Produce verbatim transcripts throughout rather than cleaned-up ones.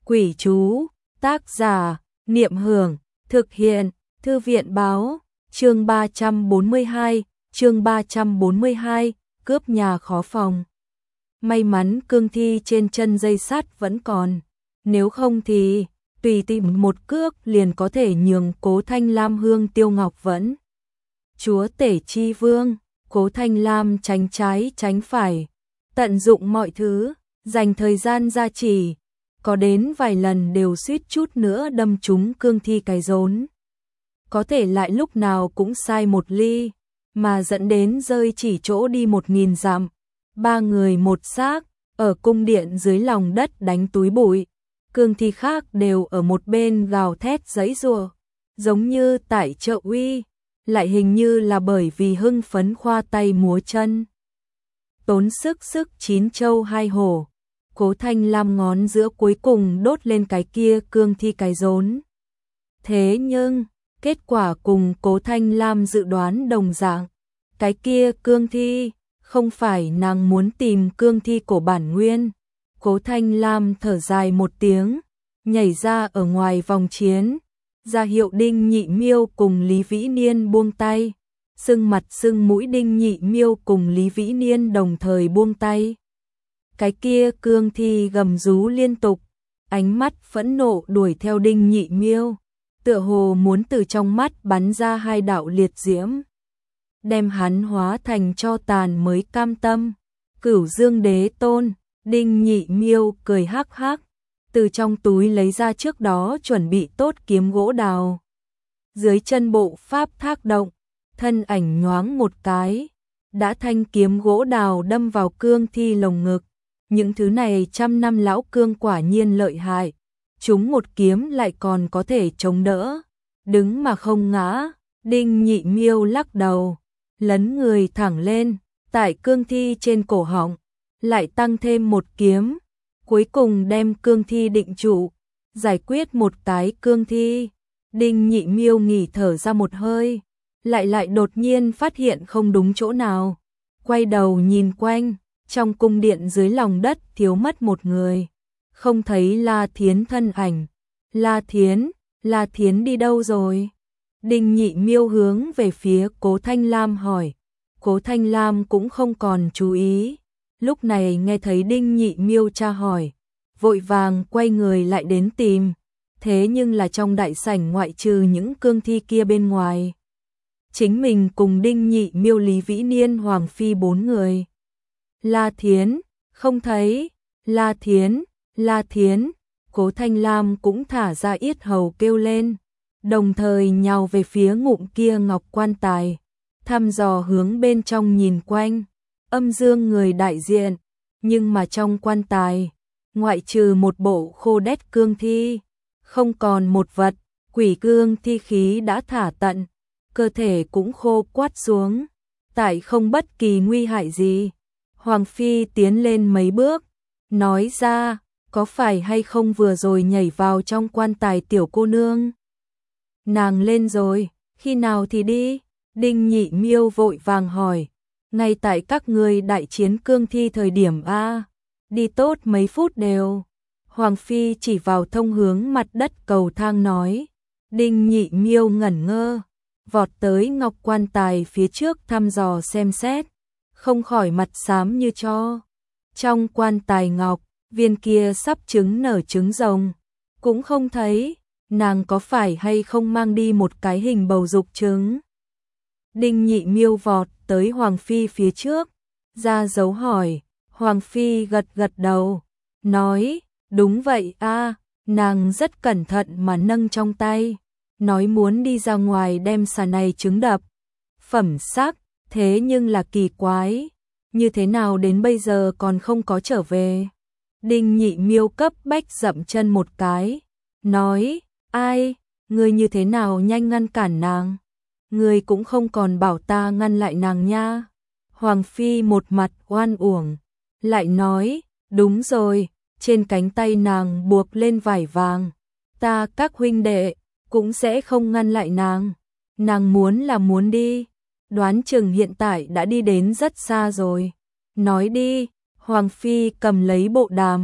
Quỷ chú, tác giả, Niệm Hưởng, thực hiện, Thư viện báo, chương ba trăm bốn mươi hai, chương ba trăm bốn mươi hai, cướp nhà khó phòng. May mắn cương thi trên chân dây sắt vẫn còn, nếu không thì tùy tìm một cước liền có thể nhường Cố Thanh Lam hương tiêu ngọc vẫn. Chúa tể chi vương, Cố Thanh Lam tránh trái tránh phải, tận dụng mọi thứ, dành thời gian gia trì, có đến vài lần đều suýt chút nữa đâm trúng cương thi cái rốn. Có thể lại lúc nào cũng sai một ly, mà dẫn đến rơi chỉ chỗ đi một nghìn dặm. Ba người một xác, ở cung điện dưới lòng đất đánh túi bụi. Cương thi khác đều ở một bên gào thét giãy giụa, giống như tại chợ uy, lại hình như là bởi vì hưng phấn khoa tay múa chân. Tốn sức sức chín châu hai hổ, Cố Thanh Lam ngón giữa cuối cùng đốt lên cái kia cương thi cái rốn. Thế nhưng, kết quả cùng Cố Thanh Lam dự đoán đồng dạng, cái kia cương thi, không phải nàng muốn tìm cương thi cổ bản nguyên. Cố Thanh Lam thở dài một tiếng, nhảy ra ở ngoài vòng chiến, ra hiệu Đinh Nhị Miêu cùng Lý Vĩ Niên buông tay. Sưng mặt sưng mũi Đinh Nhị Miêu cùng Lý Vĩ Niên đồng thời buông tay. Cái kia cương thi gầm rú liên tục, ánh mắt phẫn nộ đuổi theo Đinh Nhị Miêu, tựa hồ muốn từ trong mắt bắn ra hai đạo liệt diễm, đem hắn hóa thành tro tàn mới cam tâm. Cửu Dương Đế Tôn, Đinh Nhị Miêu cười hắc hắc, từ trong túi lấy ra trước đó chuẩn bị tốt kiếm gỗ đào. Dưới chân bộ pháp thác động, thân ảnh nhoáng một cái, đã thanh kiếm gỗ đào đâm vào cương thi lồng ngực. Những thứ này trăm năm lão cương quả nhiên lợi hại, chúng một kiếm lại còn có thể chống đỡ, đứng mà không ngã. Đinh Nhị Miêu lắc đầu, lấn người thẳng lên, tại cương thi trên cổ họng, lại tăng thêm một kiếm, cuối cùng đem cương thi định trụ, giải quyết một cái cương thi. Đinh Nhị Miêu nghỉ thở ra một hơi, lại lại đột nhiên phát hiện không đúng chỗ nào, quay đầu nhìn quanh, trong cung điện dưới lòng đất thiếu mất một người, không thấy La Thiến thân ảnh. La Thiến, La Thiến đi đâu rồi? Đinh Nhị Miêu hướng về phía Cố Thanh Lam hỏi. Cố Thanh Lam cũng không còn chú ý, lúc này nghe thấy Đinh Nhị Miêu tra hỏi, vội vàng quay người lại đến tìm. Thế nhưng là trong đại sảnh ngoại trừ những cương thi kia bên ngoài, chính mình cùng Đinh Nhị Miêu, Lý Vĩ Niên, Hoàng Phi bốn người. La Thiến, không thấy. La Thiến, La Thiến. Cố Thanh Lam cũng thả ra yết hầu kêu lên, đồng thời nhào về phía ngụm kia ngọc quan tài, thăm dò hướng bên trong nhìn quanh, âm dương người đại diện, nhưng mà trong quan tài, ngoại trừ một bộ khô đét cương thi, không còn một vật. Quỷ cương thi khí đã thả tận, cơ thể cũng khô quắt xuống, tại không bất kỳ nguy hại gì. Hoàng Phi tiến lên mấy bước, nói ra, có phải hay không vừa rồi nhảy vào trong quan tài tiểu cô nương? Nàng lên rồi, khi nào thì đi? Đinh Nhị Miêu vội vàng hỏi, ngay tại các ngươi đại chiến cương thi thời điểm a, đi tốt mấy phút đều. Hoàng Phi chỉ vào thông hướng mặt đất cầu thang nói. Đinh Nhị Miêu ngẩn ngơ, vọt tới ngọc quan tài phía trước thăm dò xem xét, không khỏi mặt xám như tro. Trong quan tài ngọc, viên kia sắp trứng nở trứng rồng, cũng không thấy. Nàng có phải hay không mang đi một cái hình bầu dục trứng? Đinh Nhị Miêu vọt tới Hoàng Phi phía trước, ra dấu hỏi. Hoàng Phi gật gật đầu, nói, đúng vậy a. Nàng rất cẩn thận mà nâng trong tay, nói muốn đi ra ngoài đem xà này trứng đập. Phẩm sắc, thế nhưng là kỳ quái, như thế nào đến bây giờ còn không có trở về? Đinh Nhị Miêu cấp bách dậm chân một cái, nói, ai, ngươi như thế nào nhanh ngăn cản nàng? Ngươi cũng không còn bảo ta ngăn lại nàng nha. Hoàng Phi một mặt oan uổng, lại nói, đúng rồi, trên cánh tay nàng buộc lên vải vàng, ta các huynh đệ cũng sẽ không ngăn lại nàng. Nàng muốn là muốn đi, đoán chừng hiện tại đã đi đến rất xa rồi. Nói đi. Hoàng Phi cầm lấy bộ đàm,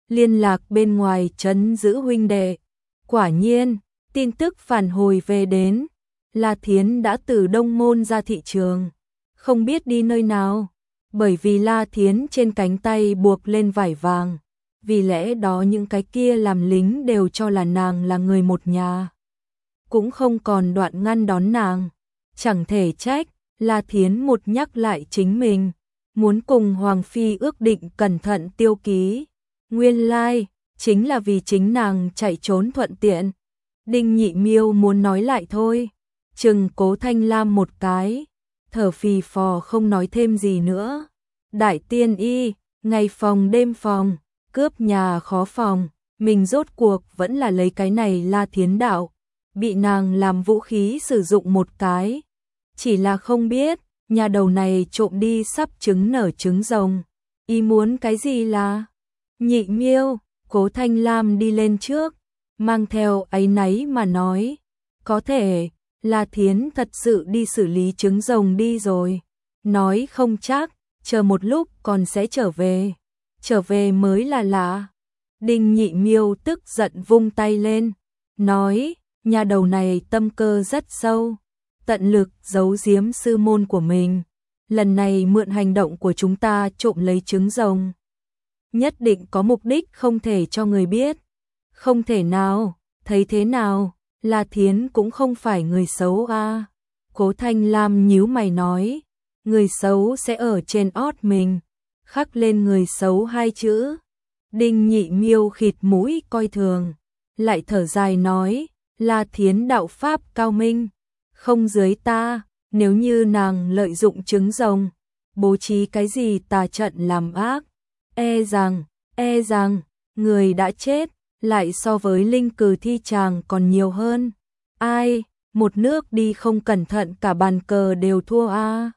liên lạc bên ngoài trấn giữ huynh đệ. Quả nhiên, tin tức phản hồi về đến, La Thiến đã từ Đông Môn ra thị trường, không biết đi nơi nào, bởi vì La Thiến trên cánh tay buộc lên vải vàng, vì lẽ đó những cái kia làm lính đều cho là nàng là người một nhà, cũng không còn đoạn ngăn đón nàng. Chẳng thể trách, La Thiến một nhắc lại chính mình, muốn cùng Hoàng Phi ước định cẩn thận tiêu ký. Nguyên lai, like, chính là vì chính nàng chạy trốn thuận tiện. Đinh Nhị Miêu muốn nói lại thôi, chừng Cố Thanh Lam một cái, thở phì phò không nói thêm gì nữa. Đại tiên y, ngày phòng đêm phòng, cướp nhà khó phòng, mình rốt cuộc vẫn là lấy cái này La Thiến đạo, bị nàng làm vũ khí sử dụng một cái. Chỉ là không biết, nhà đầu này trộm đi sắp trứng nở trứng rồng. Y muốn cái gì là? Nhị Miêu, Cố Thanh Lam đi lên trước, mang theo áy náy mà nói, có thể, La Thiến thật sự đi xử lý trứng rồng đi rồi. Nói không chắc, chờ một lúc còn sẽ trở về. Trở về mới là lạ. Đinh Nhị Miêu tức giận vung tay lên, nói, nhà đầu này tâm cơ rất sâu, tận lực giấu giếm sư môn của mình. Lần này mượn hành động của chúng ta trộm lấy trứng rồng, nhất định có mục đích không thể cho người biết. Không thể nào, thấy thế nào, La Thiến cũng không phải người xấu à. Cố Thanh Lam nhíu mày nói, người xấu sẽ ở trên ót mình, khắc lên người xấu hai chữ. Đinh Nhị Miêu khịt mũi coi thường, lại thở dài nói, La Thiến đạo pháp cao minh, không dưới ta, nếu như nàng lợi dụng trứng rồng, bố trí cái gì tà trận làm ác, e rằng, e rằng, người đã chết, lại so với linh cừ thi tràng còn nhiều hơn. Ai, một nước đi không cẩn thận cả bàn cờ đều thua a. À.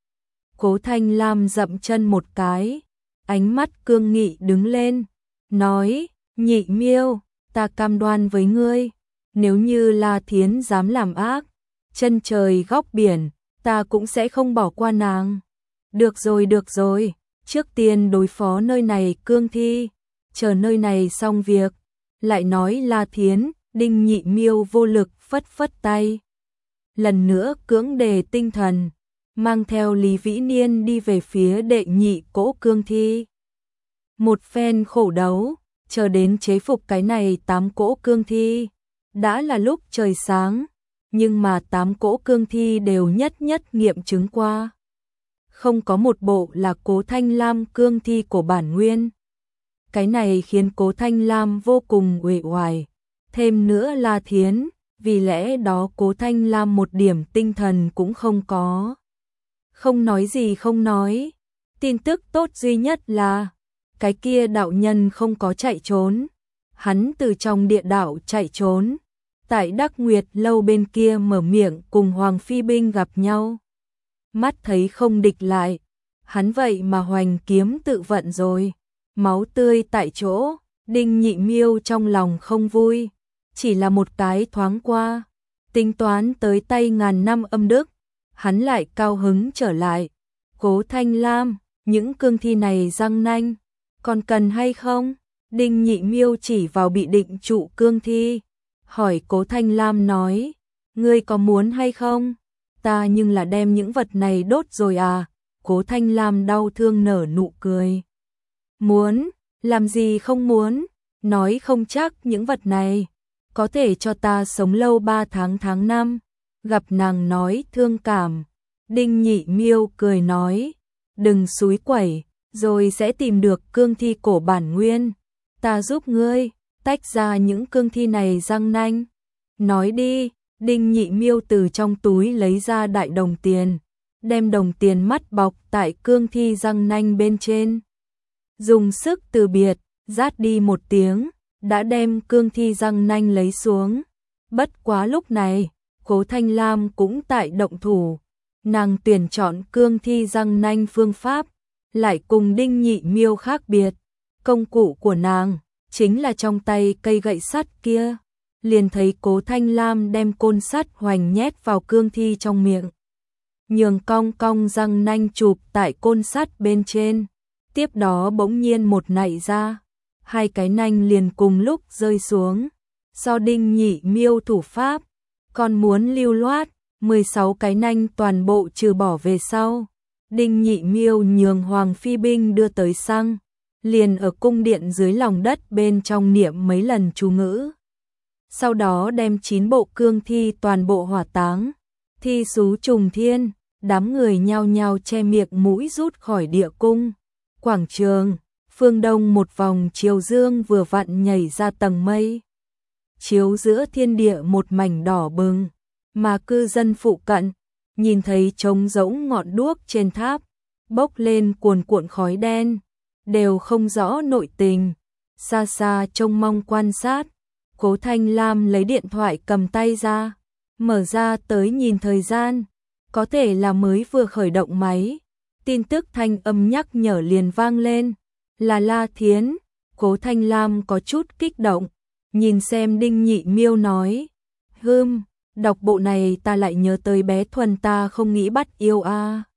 Cố Thanh Lam dậm chân một cái, ánh mắt cương nghị đứng lên, nói, Nhị Miêu, ta cam đoan với ngươi, nếu như La Thiến dám làm ác, chân trời góc biển, ta cũng sẽ không bỏ qua nàng. Được rồi, được rồi, trước tiên đối phó nơi này cương thi, chờ nơi này xong việc, lại nói La Thiến. Đinh Nhị Miêu vô lực phất phất tay, lần nữa cưỡng đề tinh thần, mang theo Lý Vĩ Niên đi về phía đệ nhị cỗ cương thi. Một phen khổ đấu, chờ đến chế phục cái này tám cỗ cương thi, đã là lúc trời sáng, nhưng mà tám cỗ cương thi đều nhất nhất nghiệm chứng qua. Không có một bộ là Cố Thanh Lam cương thi của bản nguyên. Cái này khiến Cố Thanh Lam vô cùng uể oải. Thêm nữa La Thiến, vì lẽ đó Cố Thanh Lam một điểm tinh thần cũng không có. Không nói gì không nói, tin tức tốt duy nhất là, cái kia đạo nhân không có chạy trốn, hắn từ trong địa đạo chạy trốn, tại Đắc Nguyệt lâu bên kia mở miệng cùng Hoàng Phi binh gặp nhau. Mắt thấy không địch lại, hắn vậy mà hoành kiếm tự vận rồi, máu tươi tại chỗ. Đinh Nhị Miêu trong lòng không vui, chỉ là một cái thoáng qua, tính toán tới tay ngàn năm âm đức, hắn lại cao hứng trở lại. Cố Thanh Lam, những cương thi này răng nanh, còn cần hay không? Đinh Nhị Miêu chỉ vào bị định trụ cương thi, hỏi Cố Thanh Lam nói, ngươi có muốn hay không? Ta nhưng là đem những vật này đốt rồi à? Cố Thanh Lam đau thương nở nụ cười. Muốn, làm gì không muốn, nói không chắc những vật này có thể cho ta sống lâu ba tháng tháng năm. Gặp nàng nói thương cảm, Đinh Nhị Miêu cười nói, đừng xúi quẩy, rồi sẽ tìm được cương thi cổ bản nguyên, ta giúp ngươi tách ra những cương thi này răng nanh. Nói đi. Đinh Nhị Miêu từ trong túi lấy ra đại đồng tiền, đem đồng tiền mắt bọc tại cương thi răng nanh bên trên, dùng sức từ biệt, rát đi một tiếng, đã đem cương thi răng nanh lấy xuống. Bất quá lúc này, Cố Thanh Lam cũng tại động thủ, nàng tuyển chọn cương thi răng nanh phương pháp, lại cùng Đinh Nhị Miêu khác biệt. Công cụ của nàng chính là trong tay cây gậy sắt kia, liền thấy Cố Thanh Lam đem côn sắt hoành nhét vào cương thi trong miệng, nhường cong cong răng nanh chụp tại côn sắt bên trên. Tiếp đó bỗng nhiên một nảy ra, hai cái nanh liền cùng lúc rơi xuống. Do Đinh Nhị Miêu thủ pháp, còn muốn lưu loát, mười sáu cái nanh toàn bộ trừ bỏ về sau. Đinh Nhị Miêu nhường Hoàng Phi binh đưa tới xăng, liền ở cung điện dưới lòng đất bên trong niệm mấy lần chú ngữ. Sau đó đem chín bộ cương thi toàn bộ hỏa táng, thi xú trùng thiên, đám người nhao nhao che miệng mũi rút khỏi địa cung. Quảng trường, phương đông một vòng chiều dương vừa vặn nhảy ra tầng mây, chiếu giữa thiên địa một mảnh đỏ bừng, mà cư dân phụ cận nhìn thấy trống rỗng ngọn đuốc trên tháp, bốc lên cuồn cuộn khói đen, đều không rõ nội tình, xa xa trông mong quan sát. Cố Thanh Lam lấy điện thoại cầm tay ra, mở ra tới nhìn thời gian, có thể là mới vừa khởi động máy, tin tức thanh âm nhắc nhở liền vang lên, là La Thiến. Cố Thanh Lam có chút kích động, nhìn xem Đinh Nhị Miêu nói, hừm, đọc bộ này ta lại nhớ tới bé Thuần ta không nghĩ bắt yêu a.